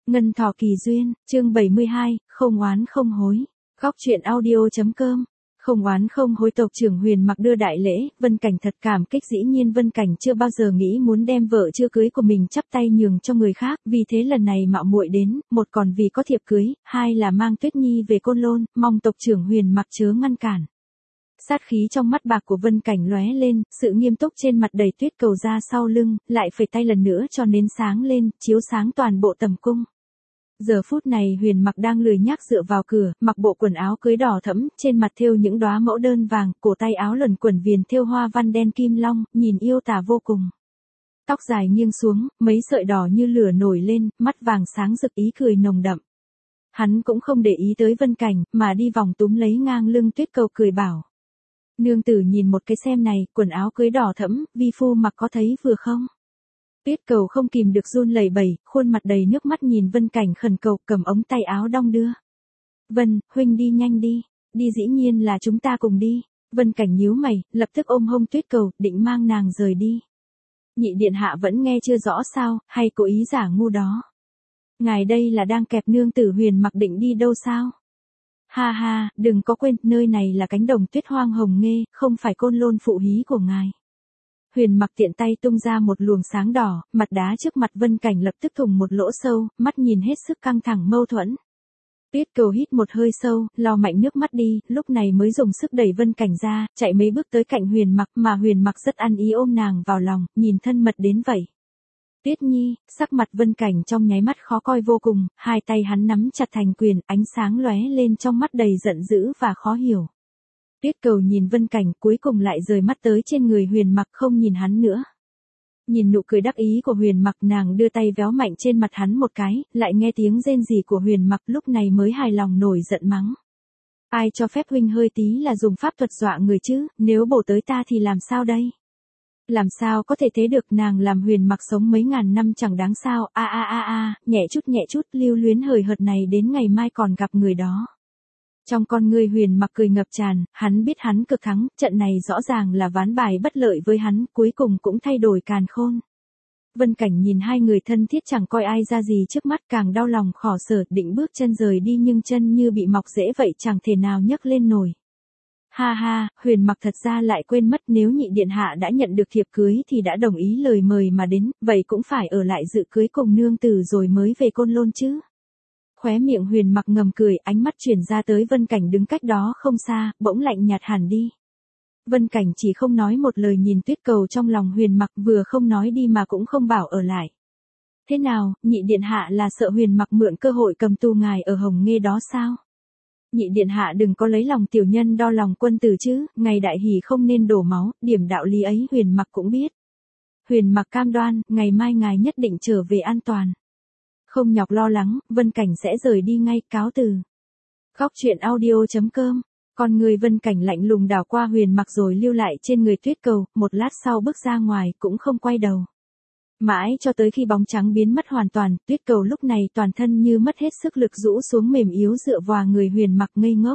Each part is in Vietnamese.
Ngân thọ kỳ duyên, chương 72, không oán không hối. Góc truyện audio.com. Không oán không hối. Tộc trưởng Huyền Mặc đưa đại lễ, Vân Cảnh thật cảm kích. Dĩ nhiên Vân Cảnh chưa bao giờ nghĩ muốn đem vợ chưa cưới của mình chắp tay nhường cho người khác, vì thế lần này mạo muội đến, một còn vì có thiệp cưới, hai là mang Tuyết Nhi về Côn Lôn, mong tộc trưởng Huyền Mặc chớ ngăn cản. Sát khí trong mắt bạc của Vân Cảnh lóe lên, sự nghiêm túc trên mặt đầy Tuyết Cầu ra sau lưng, lại phẩy tay lần nữa cho nến sáng lên, chiếu sáng toàn bộ tầm cung. Giờ phút này Huyền Mặc đang lười nhác dựa vào cửa, mặc bộ quần áo cưới đỏ thẫm, trên mặt thêu những đóa mẫu đơn vàng, cổ tay áo luẩn quẩn viền thêu hoa văn đen kim long, nhìn yêu tà vô cùng. Tóc dài nghiêng xuống, mấy sợi đỏ như lửa nổi lên, mắt vàng sáng rực ý cười nồng đậm. Hắn cũng không để ý tới Vân Cảnh, mà đi vòng túm lấy ngang lưng Tuyết Cầu cười bảo. Nương tử nhìn một cái xem này, quần áo cưới đỏ thẫm, vi phu mặc có thấy vừa không? Tuyết Cầu không kìm được run lẩy bẩy, khuôn mặt đầy nước mắt nhìn Vân Cảnh khẩn cầu, cầm ống tay áo đong đưa. Vân, huynh đi nhanh đi, đi dĩ nhiên là chúng ta cùng đi. Vân Cảnh nhíu mày, lập tức ôm hông Tuyết Cầu, định mang nàng rời đi. Nhị điện hạ vẫn nghe chưa rõ sao, hay cố ý giả ngu đó. Ngài đây là đang kẹp nương tử Huyền Mặc định đi đâu sao? Ha ha, đừng có quên, nơi này là cánh đồng tuyết hoang hồng nghê, không phải Côn Lôn phụ hí của ngài. Huyền Mặc tiện tay tung ra một luồng sáng đỏ, mặt đá trước mặt Vân Cảnh lập tức thủng một lỗ sâu, mắt nhìn hết sức căng thẳng mâu thuẫn. Tuyết Cầu hít một hơi sâu, lau mạnh nước mắt đi, lúc này mới dùng sức đẩy Vân Cảnh ra, chạy mấy bước tới cạnh Huyền Mặc, mà Huyền Mặc rất ăn ý ôm nàng vào lòng, nhìn thân mật đến vậy. Tuyết Nhi, sắc mặt Vân Cảnh trong nháy mắt khó coi vô cùng, hai tay hắn nắm chặt thành quyền, ánh sáng lóe lên trong mắt đầy giận dữ và khó hiểu. Tuyết Cầu nhìn Vân Cảnh, cuối cùng lại rời mắt tới trên người Huyền Mặc, không nhìn hắn nữa. Nhìn nụ cười đắc ý của Huyền Mặc, nàng đưa tay véo mạnh trên mặt hắn một cái, lại nghe tiếng rên rỉ của Huyền Mặc, lúc này mới hài lòng nổi giận mắng. Ai cho phép huynh hơi tí là dùng pháp thuật dọa người chứ, nếu bổ tới ta thì làm sao đây? Làm sao có thể thế được, nàng làm Huyền Mặc sống mấy ngàn năm chẳng đáng sao, nhẹ chút, lưu luyến hời hợt này đến ngày mai còn gặp người đó. Trong con người Huyền Mặc cười ngập tràn, hắn biết hắn cực thắng, trận này rõ ràng là ván bài bất lợi với hắn, cuối cùng cũng thay đổi càn khôn. Vân Cảnh nhìn hai người thân thiết chẳng coi ai ra gì trước mắt, càng đau lòng khổ sở, định bước chân rời đi nhưng chân như bị mọc rễ vậy, chẳng thể nào nhấc lên nổi. Ha ha, Huyền Mặc thật ra lại quên mất, nếu nhị điện hạ đã nhận được thiệp cưới thì đã đồng ý lời mời mà đến, vậy cũng phải ở lại dự cưới cùng nương tử rồi mới về Côn Lôn chứ. Khóe miệng Huyền Mặc ngầm cười, ánh mắt chuyển ra tới Vân Cảnh đứng cách đó không xa, bỗng lạnh nhạt hẳn đi. Vân Cảnh chỉ không nói một lời nhìn Tuyết Cầu trong lòng Huyền Mặc, vừa không nói đi mà cũng không bảo ở lại. Thế nào, nhị điện hạ là sợ Huyền Mặc mượn cơ hội cầm tù ngài ở Hồng Nghê đó sao? Nhị điện hạ đừng có lấy lòng tiểu nhân đo lòng quân tử chứ, ngày đại hỷ không nên đổ máu, điểm đạo lý ấy Huyền Mặc cũng biết. Huyền Mặc cam đoan, ngày mai ngài nhất định trở về an toàn. Không nhọc lo lắng, Vân Cảnh sẽ rời đi ngay, cáo từ. Góc truyện audio.com. Con người Vân Cảnh lạnh lùng đảo qua Huyền Mặc rồi lưu lại trên người Tuyết Cầu, một lát sau bước ra ngoài, cũng không quay đầu. Mãi cho tới khi bóng trắng biến mất hoàn toàn, Tuyết Cầu lúc này toàn thân như mất hết sức lực rũ xuống mềm yếu dựa vào người Huyền Mặc ngây ngốc.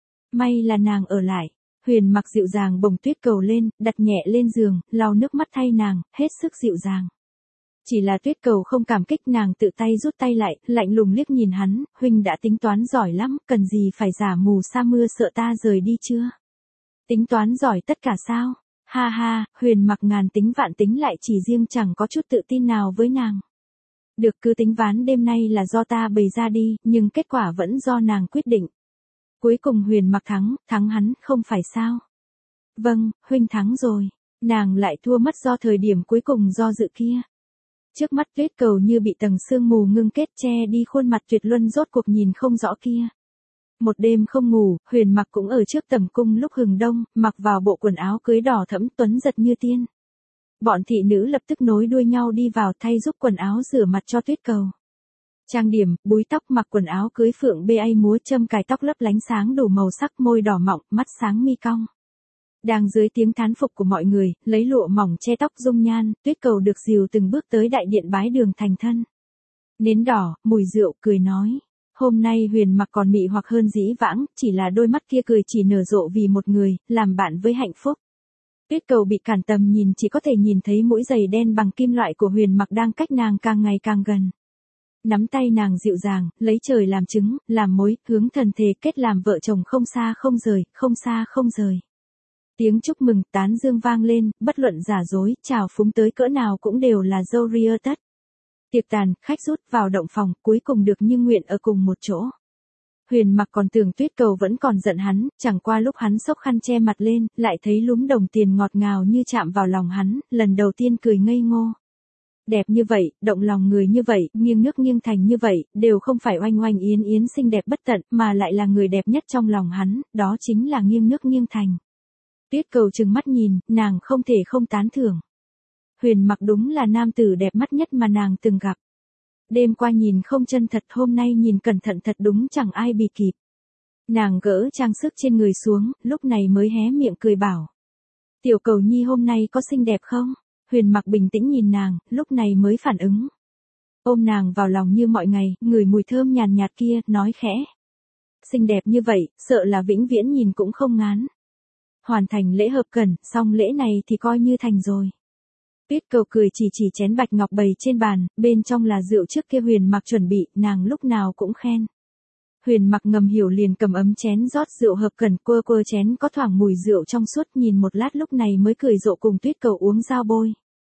May là nàng ở lại. Huyền Mặc dịu dàng bồng Tuyết Cầu lên, đặt nhẹ lên giường, lau nước mắt thay nàng, hết sức dịu dàng. Chỉ là Tuyết Cầu không cảm kích, nàng tự tay rút tay lại, lạnh lùng liếc nhìn hắn, huynh đã tính toán giỏi lắm, cần gì phải giả mù sa mưa sợ ta rời đi chưa? Tính toán giỏi tất cả sao? Ha ha, Huyền Mặc ngàn tính vạn tính lại chỉ riêng chẳng có chút tự tin nào với nàng. Được, cứ tính ván đêm nay là do ta bày ra đi, nhưng kết quả vẫn do nàng quyết định. Cuối cùng Huyền Mặc thắng hắn, không phải sao? Vâng, huynh thắng rồi. Nàng lại thua mất do thời điểm cuối cùng do dự kia. Trước mắt Tuyết Cầu như bị tầng sương mù ngưng kết che đi khuôn mặt tuyệt luân rốt cuộc nhìn không rõ kia. Một đêm không ngủ, Huyền Mặc cũng ở trước tầm cung lúc hừng đông, mặc vào bộ quần áo cưới đỏ thẫm tuấn giật như tiên. Bọn thị nữ lập tức nối đuôi nhau đi vào thay giúp quần áo rửa mặt cho Tuyết Cầu. Trang điểm, búi tóc, mặc quần áo cưới phượng bê ai múa châm cài tóc lấp lánh sáng đủ màu sắc, môi đỏ mọng, mắt sáng mi cong. Đang dưới tiếng thán phục của mọi người, lấy lụa mỏng che tóc dung nhan, Tuyết Cầu được dìu từng bước tới đại điện bái đường thành thân. Nến đỏ, mùi rượu, cười nói. Hôm nay Huyền Mặc còn mị hoặc hơn dĩ vãng, chỉ là đôi mắt kia cười chỉ nở rộ vì một người, làm bạn với hạnh phúc. Tuyết Cầu bị cản tầm nhìn, chỉ có thể nhìn thấy mũi giày đen bằng kim loại của Huyền Mặc đang cách nàng càng ngày càng gần. Nắm tay nàng dịu dàng, lấy trời làm chứng, làm mối, hướng thần thề kết làm vợ chồng không xa không rời, không xa không rời. Tiếng chúc mừng, tán dương vang lên, bất luận giả dối, chào phúng tới cỡ nào cũng đều là dâu ria tất. Tiệc tàn, khách rút vào động phòng, cuối cùng được như nguyện ở cùng một chỗ. Huyền Mặc còn tưởng Tuyết Cầu vẫn còn giận hắn, chẳng qua lúc hắn xốc khăn che mặt lên, lại thấy lúm đồng tiền ngọt ngào như chạm vào lòng hắn, lần đầu tiên cười ngây ngô. Đẹp như vậy, động lòng người như vậy, nghiêng nước nghiêng thành như vậy, đều không phải oanh oanh yến yến xinh đẹp bất tận, mà lại là người đẹp nhất trong lòng hắn, đó chính là nghiêng nước nghiêng thành. Tuyết Cầu trừng mắt nhìn, nàng không thể không tán thưởng. Huyền Mặc đúng là nam tử đẹp mắt nhất mà nàng từng gặp. Đêm qua nhìn không chân thật, hôm nay nhìn cẩn thận thật đúng chẳng ai bì kịp. Nàng gỡ trang sức trên người xuống, lúc này mới hé miệng cười bảo. Tiểu Cầu nhi hôm nay có xinh đẹp không? Huyền Mặc bình tĩnh nhìn nàng, lúc này mới phản ứng. Ôm nàng vào lòng như mọi ngày, ngửi mùi thơm nhàn nhạt kia, nói khẽ. Xinh đẹp như vậy, sợ là vĩnh viễn nhìn cũng không ngán. Hoàn thành lễ hợp cần, xong lễ này thì coi như thành rồi. Tuyết Cầu cười chỉ chén bạch ngọc bày trên bàn, bên trong là rượu trước kia Huyền Mặc chuẩn bị, nàng lúc nào cũng khen. Huyền Mặc ngầm hiểu liền cầm ấm chén rót rượu hợp cần, quơ chén có thoảng mùi rượu trong suốt, nhìn một lát lúc này mới cười rộ cùng Tuyết Cầu uống giao bôi.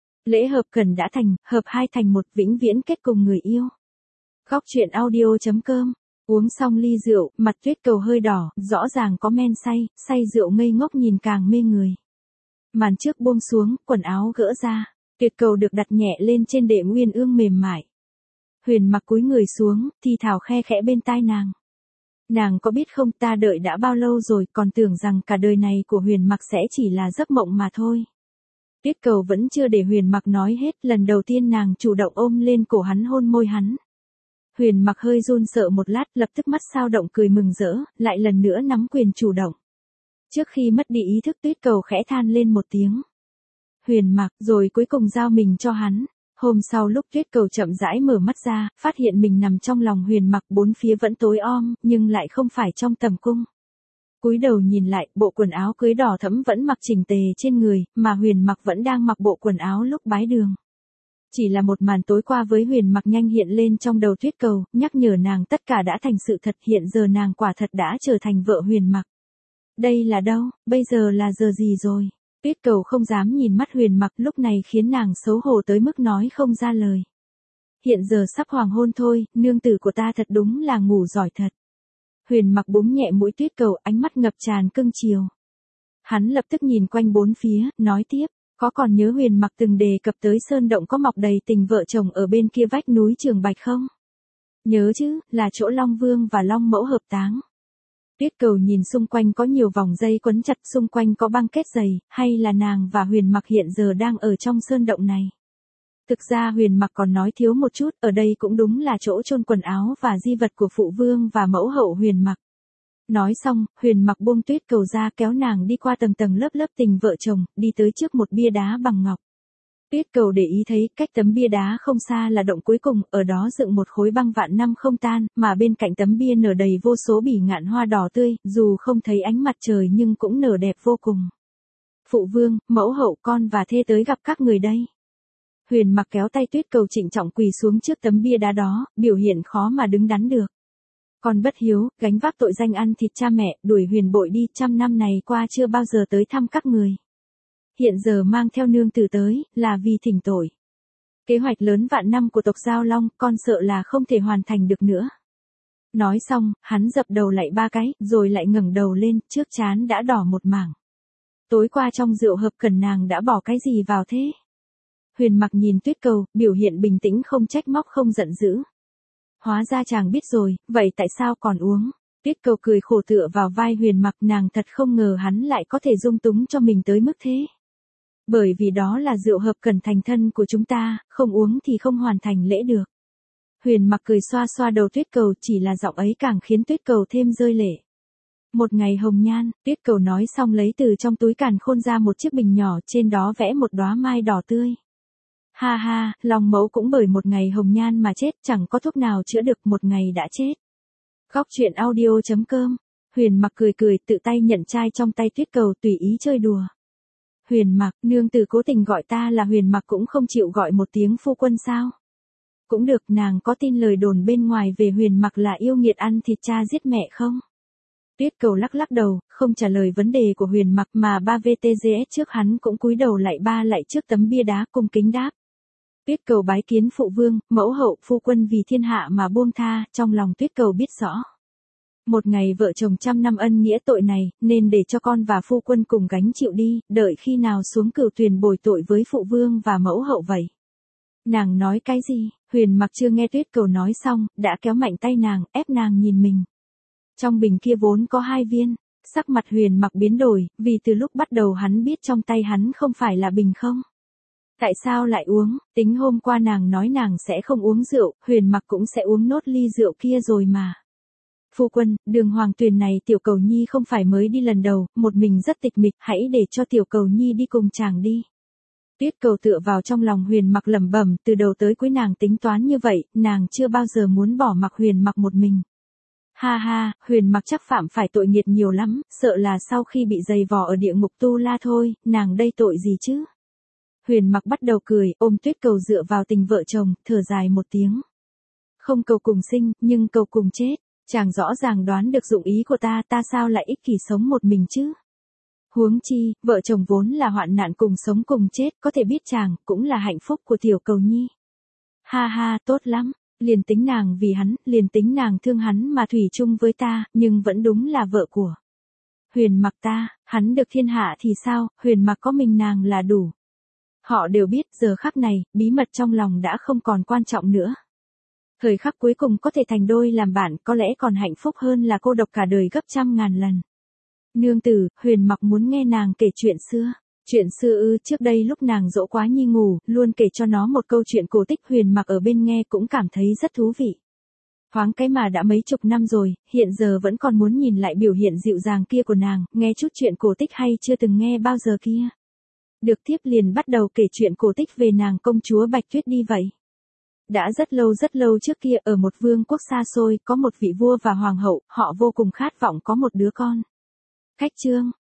Lễ hợp cần đã thành, hợp hai thành một, vĩnh viễn kết cùng người yêu. Góc truyện audio.com. Uống xong ly rượu, mặt Tuyết Cầu hơi đỏ, rõ ràng có men say rượu ngây ngốc nhìn càng mê người. Màn trước buông xuống, quần áo gỡ ra, Tuyết Cầu được đặt nhẹ lên trên đệm uyên ương mềm mại. Huyền Mặc cúi người xuống, thì thào khe khẽ bên tai nàng. Nàng có biết không, ta đợi đã bao lâu rồi, còn tưởng rằng cả đời này của Huyền Mặc sẽ chỉ là giấc mộng mà thôi. Tuyết Cầu vẫn chưa để Huyền Mặc nói hết, lần đầu tiên nàng chủ động ôm lên cổ hắn hôn môi hắn. Huyền Mặc hơi run sợ một lát, lập tức mắt sao động cười mừng rỡ, lại lần nữa nắm quyền chủ động. Trước khi mất đi ý thức, Tuyết Cầu khẽ than lên một tiếng. Huyền Mặc, rồi cuối cùng giao mình cho hắn. Hôm sau lúc Tuyết Cầu chậm rãi mở mắt ra, phát hiện mình nằm trong lòng Huyền Mặc, bốn phía vẫn tối om, nhưng lại không phải trong tầm cung. Cúi đầu nhìn lại, bộ quần áo cưới đỏ thẫm vẫn mặc chỉnh tề trên người, mà Huyền Mặc vẫn đang mặc bộ quần áo lúc bái đường. Chỉ là một màn tối qua với Huyền Mặc nhanh hiện lên trong đầu Tuyết Cầu, nhắc nhở nàng tất cả đã thành sự thật, hiện giờ nàng quả thật đã trở thành vợ Huyền Mặc. Đây là đâu, bây giờ là giờ gì rồi? Tuyết Cầu không dám nhìn mắt Huyền Mặc, lúc này khiến nàng xấu hổ tới mức nói không ra lời. Hiện giờ sắp hoàng hôn thôi, nương tử của ta thật đúng là ngủ giỏi thật. Huyền Mặc búng nhẹ mũi Tuyết Cầu, ánh mắt ngập tràn cưng chiều. Hắn lập tức nhìn quanh bốn phía, nói tiếp, có còn nhớ Huyền Mặc từng đề cập tới sơn động có mọc đầy tình vợ chồng ở bên kia vách núi Trường Bạch không? Nhớ chứ, là chỗ Long Vương và Long Mẫu hợp táng. Tuyết Cầu nhìn xung quanh có nhiều vòng dây quấn chặt, xung quanh có băng kết dày, hay là nàng và Huyền Mặc hiện giờ đang ở trong sơn động này? Thực ra Huyền Mặc còn nói thiếu một chút, ở đây cũng đúng là chỗ chôn quần áo và di vật của phụ vương và mẫu hậu Huyền Mặc. Nói xong, Huyền Mặc buông Tuyết Cầu ra, kéo nàng đi qua tầng tầng lớp lớp tình vợ chồng, đi tới trước một bia đá bằng ngọc. Tuyết Cầu để ý thấy, cách tấm bia đá không xa là động cuối cùng, ở đó dựng một khối băng vạn năm không tan, mà bên cạnh tấm bia nở đầy vô số bỉ ngạn hoa đỏ tươi, dù không thấy ánh mặt trời nhưng cũng nở đẹp vô cùng. Phụ vương, mẫu hậu, con và thê tới gặp các người đây. Huyền Mặc kéo tay Tuyết Cầu trịnh trọng quỳ xuống trước tấm bia đá đó, biểu hiện khó mà đứng đắn được. Con bất hiếu, gánh vác tội danh ăn thịt cha mẹ, đuổi Huyền bội đi, 100 năm này qua chưa bao giờ tới thăm các người. Hiện giờ mang theo nương tử tới, là vì thỉnh tội. Kế hoạch lớn vạn năm của tộc Giao Long, con sợ là không thể hoàn thành được nữa. Nói xong, hắn dập đầu lại 3 cái, rồi lại ngẩng đầu lên, trước trán đã đỏ một mảng. Tối qua trong rượu hợp cần nàng đã bỏ cái gì vào thế? Huyền Mặc nhìn Tuyết Cầu, biểu hiện bình tĩnh, không trách móc không giận dữ. Hóa ra chàng biết rồi, vậy tại sao còn uống? Tuyết Cầu cười khổ tựa vào vai Huyền Mặc, nàng thật không ngờ hắn lại có thể dung túng cho mình tới mức thế. Bởi vì đó là rượu hợp cần thành thân của chúng ta, không uống thì không hoàn thành lễ được. Huyền Mặc cười xoa xoa đầu Tuyết Cầu, chỉ là giọng ấy càng khiến Tuyết Cầu thêm rơi lệ. Một ngày hồng nhan, Tuyết Cầu nói xong lấy từ trong túi càn khôn ra một chiếc bình nhỏ, trên đó vẽ một đóa mai đỏ tươi. Ha ha, Long Mẫu cũng bởi một ngày hồng nhan mà chết, chẳng có thuốc nào chữa được, một ngày đã chết. Góc truyện audio.com. Huyền Mặc cười tự tay nhận chai trong tay Tuyết Cầu, tùy ý chơi đùa. Huyền Mặc, nương tử cố tình gọi ta là Huyền Mặc cũng không chịu gọi một tiếng phu quân sao? Cũng được, nàng có tin lời đồn bên ngoài về Huyền Mặc là yêu nghiệt ăn thịt cha giết mẹ không? Tuyết Cầu lắc lắc đầu, không trả lời vấn đề của Huyền Mặc mà ba VTGS trước hắn cũng cúi đầu lại trước tấm bia đá cung kính đáp. Tuyết Cầu bái kiến phụ vương, mẫu hậu, phu quân vì thiên hạ mà buông tha, trong lòng Tuyết Cầu biết rõ. Một ngày vợ chồng trăm năm ân nghĩa tội này, nên để cho con và phu quân cùng gánh chịu đi, đợi khi nào xuống cửu thuyền bồi tội với phụ vương và mẫu hậu vậy. Nàng nói cái gì? Huyền Mặc chưa nghe Tuyết Cầu nói xong, đã kéo mạnh tay nàng, ép nàng nhìn mình. Trong bình kia vốn có 2 viên, sắc mặt Huyền Mặc biến đổi, vì từ lúc bắt đầu hắn biết trong tay hắn không phải là bình không. Tại sao lại uống, tính hôm qua nàng nói nàng sẽ không uống rượu, Huyền Mặc cũng sẽ uống nốt ly rượu kia rồi mà. Phu quân, đường hoàng tuyền này Tiểu Cầu Nhi không phải mới đi lần đầu, một mình rất tịch mịch, hãy để cho Tiểu Cầu Nhi đi cùng chàng đi. Tuyết Cầu tựa vào trong lòng Huyền Mặc lẩm bẩm, từ đầu tới cuối nàng tính toán như vậy, nàng chưa bao giờ muốn bỏ mặc Huyền Mặc một mình. Ha ha, Huyền Mặc chắc phạm phải tội nghiệt nhiều lắm, sợ là sau khi bị giày vò ở địa ngục Tu La thôi, nàng đây tội gì chứ? Huyền Mặc bắt đầu cười, ôm Tuyết Cầu dựa vào tình vợ chồng, thở dài một tiếng. Không cầu cùng sinh, nhưng cầu cùng chết, chàng rõ ràng đoán được dụng ý của ta sao lại ích kỷ sống một mình chứ? Huống chi, vợ chồng vốn là hoạn nạn cùng sống cùng chết, có thể biết chàng, cũng là hạnh phúc của Tiểu Cầu Nhi. Ha ha, tốt lắm, liền tính nàng vì hắn, liền tính nàng thương hắn mà thủy chung với ta, nhưng vẫn đúng là vợ của Huyền Mặc ta, hắn được thiên hạ thì sao, Huyền Mặc có mình nàng là đủ. Họ đều biết giờ khắc này, bí mật trong lòng đã không còn quan trọng nữa. Thời khắc cuối cùng có thể thành đôi làm bạn có lẽ còn hạnh phúc hơn là cô độc cả đời gấp trăm ngàn lần. Nương tử, Huyền Mặc muốn nghe nàng kể chuyện xưa. Chuyện xưa ư? Trước đây lúc nàng dỗ Quá Nhi ngủ, luôn kể cho nó một câu chuyện cổ tích, Huyền Mặc ở bên nghe cũng cảm thấy rất thú vị. Thoáng cái mà đã mấy chục năm rồi, hiện giờ vẫn còn muốn nhìn lại biểu hiện dịu dàng kia của nàng, nghe chút chuyện cổ tích hay chưa từng nghe bao giờ kia. Được, tiếp liền bắt đầu kể chuyện cổ tích về nàng công chúa Bạch Tuyết đi vậy. Đã rất lâu trước kia, ở một vương quốc xa xôi, có một vị vua và hoàng hậu, họ vô cùng khát vọng có một đứa con. Khách trương,